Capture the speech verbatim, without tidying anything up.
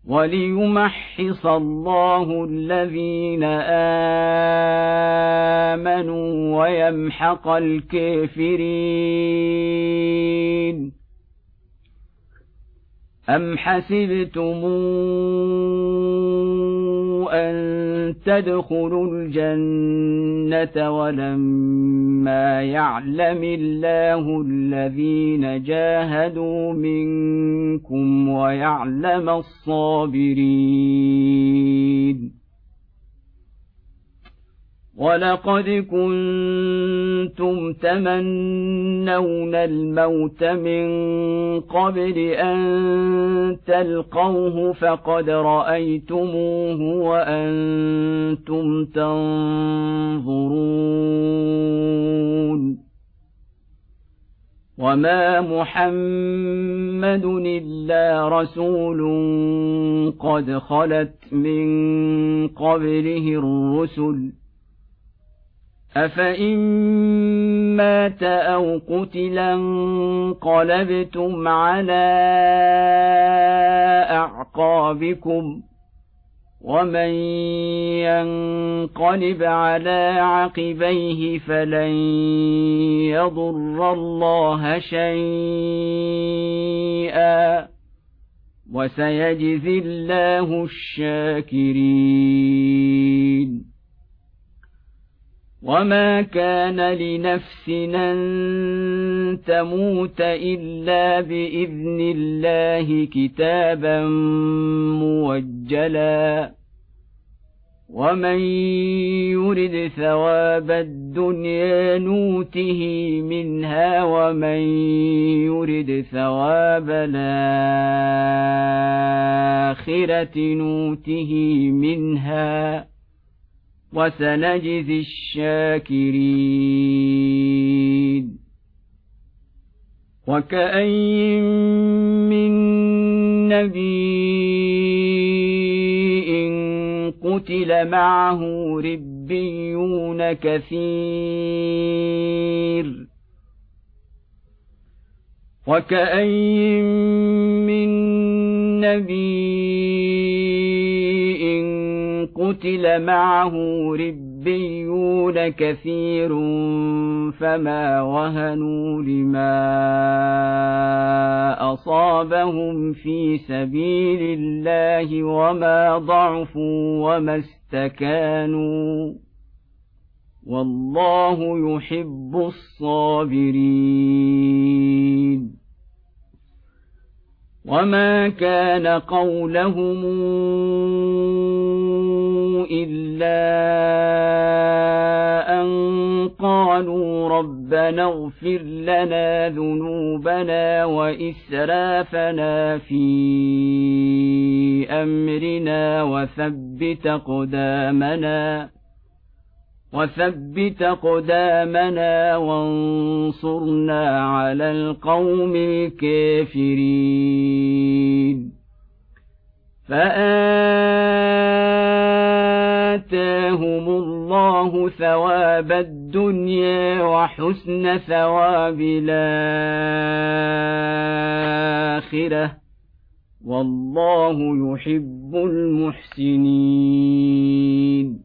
وليمحص الله الذين آمنوا ويمحق الكافرين. أم حسبتم أن تدخلوا الجنة ولما يعلم الله الذين جاهدوا منكم ويعلم الصابرين. ولقد كنتم تمنون الموت من قبل أن تلقوه فقد رأيتموه وأنتم تنظرون. وما محمد إلا رسول قد خلت من قبله الرسل أفإن مات أو قتلا انقلبتم على أعقابكم ومن ينقلب على عقبيه فلن يضر الله شيئا وسيجزي الله الشاكرين. وما كان لنفس أن تموت إلا بإذن الله كتابا موجلا ومن يرد ثواب الدنيا نوته منها ومن يرد ثواب الآخرة نوته منها وسنجزي الشاكرين. وكأين من نبي قتل معه ربيون كثير وكأين من نبي قتل معه ربيون كثير فما وهنوا لما أصابهم في سبيل الله وما ضعفوا وما استكانوا والله يحب الصابرين. وما كان قولهم إلا أن قالوا ربنا اغفر لنا ذنوبنا وإسرافنا في أمرنا وثبت أقدامنا وثبت أقدامنا وانصرنا على القوم الكافرين. فآتاهم الله ثواب الدنيا وحسن ثواب الآخرة والله يحب المحسنين.